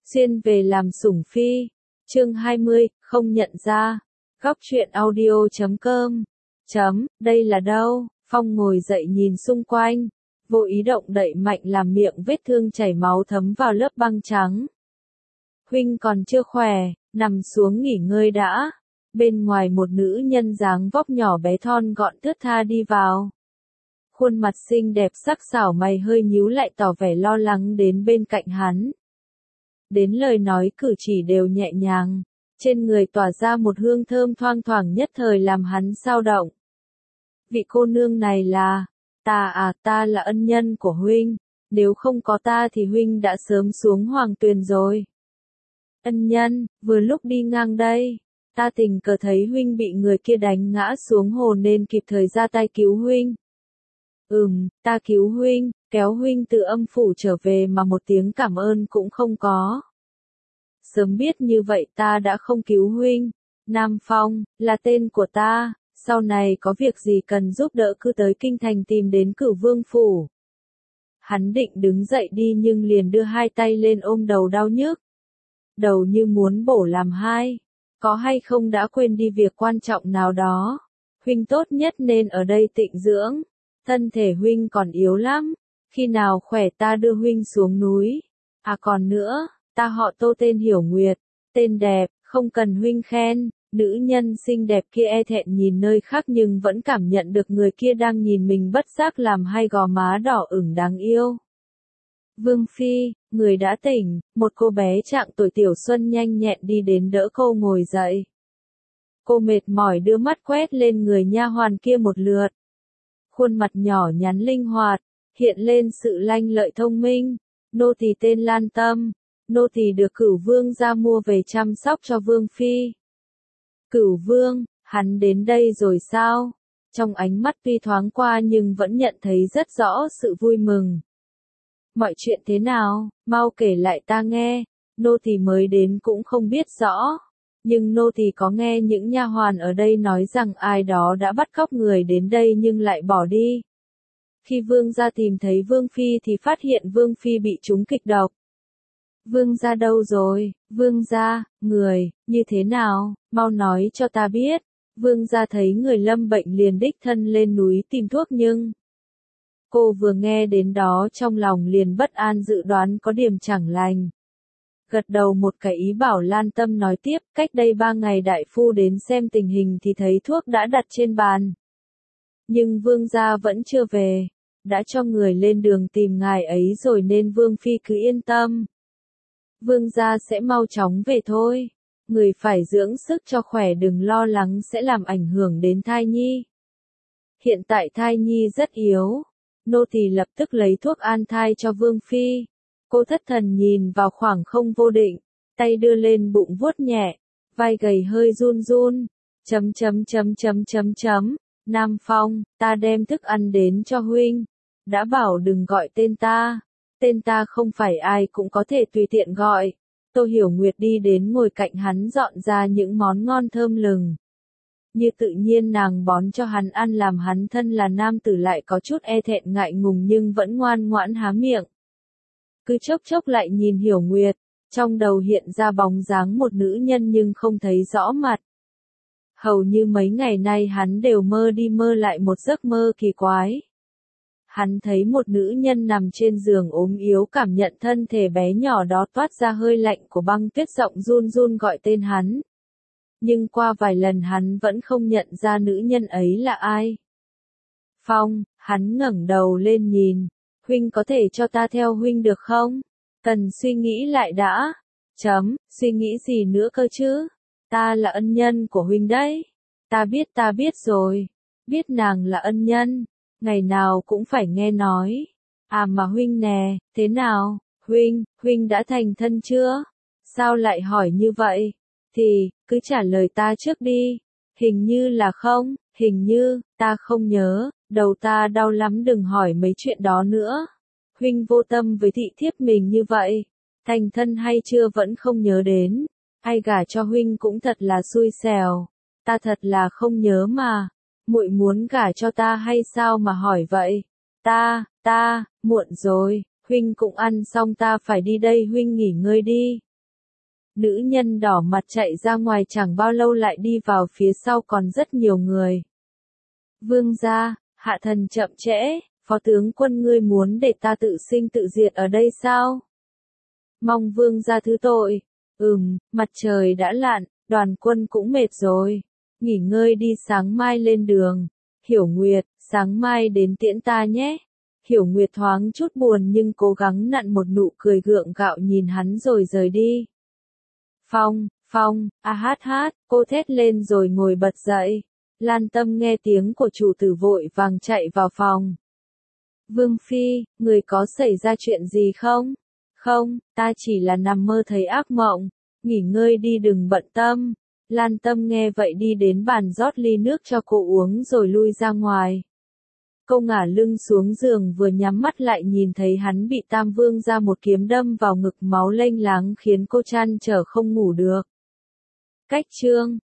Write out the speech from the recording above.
Xuyên về làm sủng phi. Chương 20, không nhận ra. Góc truyện audio.com. Đây là đâu? Phong ngồi dậy nhìn xung quanh, vô ý động đậy mạnh làm miệng vết thương chảy máu thấm vào lớp băng trắng. Huynh còn chưa khỏe, nằm xuống nghỉ ngơi đã. Bên ngoài một nữ nhân dáng vóc nhỏ bé thon gọn thướt tha đi vào. Khuôn mặt xinh đẹp sắc sảo, mày hơi nhíu lại tỏ vẻ lo lắng đến bên cạnh hắn. Đến lời nói cử chỉ đều nhẹ nhàng, trên người tỏa ra một hương thơm thoang thoảng nhất thời làm hắn xao động. Vị cô nương này là, ta là ân nhân của huynh, nếu không có ta thì huynh đã sớm xuống hoàng tuyền rồi. Ân nhân, vừa lúc đi ngang đây, ta tình cờ thấy huynh bị người kia đánh ngã xuống hồ nên kịp thời ra tay cứu huynh. Ta cứu huynh, kéo huynh từ âm phủ trở về mà một tiếng cảm ơn cũng không có. Sớm biết như vậy ta đã không cứu huynh. Nam Phong, là tên của ta, sau này có việc gì cần giúp đỡ cứ tới kinh thành tìm đến Cửu Vương phủ. Hắn định đứng dậy đi nhưng liền đưa hai tay lên ôm đầu đau nhức. Đầu như muốn bổ làm hai, có hay không đã quên đi việc quan trọng nào đó. Huynh tốt nhất nên ở đây tịnh dưỡng, thân thể huynh còn yếu lắm, khi nào khỏe ta đưa huynh xuống núi. À còn nữa, ta họ Tô tên Hiểu Nguyệt, tên đẹp, không cần huynh khen. Nữ nhân xinh đẹp kia e thẹn nhìn nơi khác nhưng vẫn cảm nhận được người kia đang nhìn mình, bất giác làm hai gò má đỏ ửng đáng yêu. Vương phi, người đã tỉnh, một cô bé trạng tuổi tiểu xuân nhanh nhẹn đi đến đỡ cô ngồi dậy. Cô mệt mỏi đưa mắt quét lên người nha hoàn kia một lượt. Khuôn mặt nhỏ nhắn linh hoạt, hiện lên sự lanh lợi thông minh. Nô tỳ tên Lan Tâm, nô tỳ được Cửu Vương gia mua về chăm sóc cho Vương phi. Cửu Vương, hắn đến đây rồi sao? Trong ánh mắt tuy thoáng qua nhưng vẫn nhận thấy rất rõ sự vui mừng. Mọi chuyện thế nào, mau kể lại ta nghe, nô tỳ mới đến cũng không biết rõ. Nhưng nô tỳ có nghe những nha hoàn ở đây nói rằng ai đó đã bắt cóc người đến đây nhưng lại bỏ đi. Khi vương gia tìm thấy vương phi thì phát hiện vương phi bị trúng kịch độc. Vương gia đâu rồi? Vương gia, người, như thế nào, mau nói cho ta biết. Vương gia thấy người lâm bệnh liền đích thân lên núi tìm thuốc nhưng... Cô vừa nghe đến đó trong lòng liền bất an, dự đoán có điểm chẳng lành. Gật đầu một cái ý bảo Lan Tâm nói tiếp, cách đây 3 ngày đại phu đến xem tình hình thì thấy thuốc đã đặt trên bàn. Nhưng vương gia vẫn chưa về, đã cho người lên đường tìm ngài ấy rồi nên vương phi cứ yên tâm. Vương gia sẽ mau chóng về thôi, người phải dưỡng sức cho khỏe, đừng lo lắng sẽ làm ảnh hưởng đến thai nhi. Hiện tại thai nhi rất yếu, nô tỳ lập tức lấy thuốc an thai cho vương phi. Cô thất thần nhìn vào khoảng không vô định, tay đưa lên bụng vuốt nhẹ, vai gầy hơi run run. Nam Phong, ta đem thức ăn đến cho huynh, đã bảo đừng gọi tên ta không phải ai cũng có thể tùy tiện gọi. Tô Hiểu Nguyệt đi đến ngồi cạnh hắn dọn ra những món ngon thơm lừng. Như tự nhiên nàng bón cho hắn ăn làm hắn thân là nam tử lại có chút e thẹn ngại ngùng nhưng vẫn ngoan ngoãn há miệng. Cứ chốc chốc lại nhìn Hiểu Nguyệt, trong đầu hiện ra bóng dáng một nữ nhân nhưng không thấy rõ mặt. Hầu như mấy ngày nay hắn đều mơ đi mơ lại một giấc mơ kỳ quái. Hắn thấy một nữ nhân nằm trên giường ốm yếu, cảm nhận thân thể bé nhỏ đó toát ra hơi lạnh của băng tuyết, giọng run run gọi tên hắn. Nhưng qua vài lần hắn vẫn không nhận ra nữ nhân ấy là ai. Phong, hắn ngẩng đầu lên nhìn. Huynh có thể cho ta theo huynh được không? Cần suy nghĩ lại đã. Suy nghĩ gì nữa cơ chứ? Ta là ân nhân của huynh đấy. Ta biết rồi. Biết nàng là ân nhân. Ngày nào cũng phải nghe nói. À mà huynh nè, thế nào? Huynh đã thành thân chưa? Sao lại hỏi như vậy? Thì, cứ trả lời ta trước đi. Hình như là không, hình như, ta không nhớ, đầu ta đau lắm, đừng hỏi mấy chuyện đó nữa. Huynh vô tâm với thị thiếp mình như vậy, thành thân hay chưa vẫn không nhớ đến. Ai gả cho huynh cũng thật là xui xẻo, ta thật là không nhớ mà. Muội muốn gả cho ta hay sao mà hỏi vậy? Ta, muộn rồi, huynh cũng ăn xong ta phải đi đây, huynh nghỉ ngơi đi. Nữ nhân đỏ mặt chạy ra ngoài chẳng bao lâu lại đi vào phía sau còn rất nhiều người. Vương gia, hạ thần chậm trễ, phó tướng quân ngươi muốn để ta tự sinh tự diệt ở đây sao? Mong vương gia thứ tội. Mặt trời đã lặn, đoàn quân cũng mệt rồi. Nghỉ ngơi đi sáng mai lên đường. Hiểu Nguyệt, sáng mai đến tiễn ta nhé. Hiểu Nguyệt thoáng chút buồn nhưng cố gắng nặn một nụ cười gượng gạo nhìn hắn rồi rời đi. Phong, hát hát, cô thét lên rồi ngồi bật dậy. Lan Tâm nghe tiếng của chủ tử vội vàng chạy vào phòng. Vương Phi, người có xảy ra chuyện gì không? Không, ta chỉ là nằm mơ thấy ác mộng. Nghỉ ngơi đi đừng bận tâm. Lan Tâm nghe vậy đi đến bàn rót ly nước cho cô uống rồi lui ra ngoài. Cô ngả lưng xuống giường vừa nhắm mắt lại nhìn thấy hắn bị Tam Vương ra một kiếm đâm vào ngực máu lênh láng khiến cô trăn trở không ngủ được. Cách chương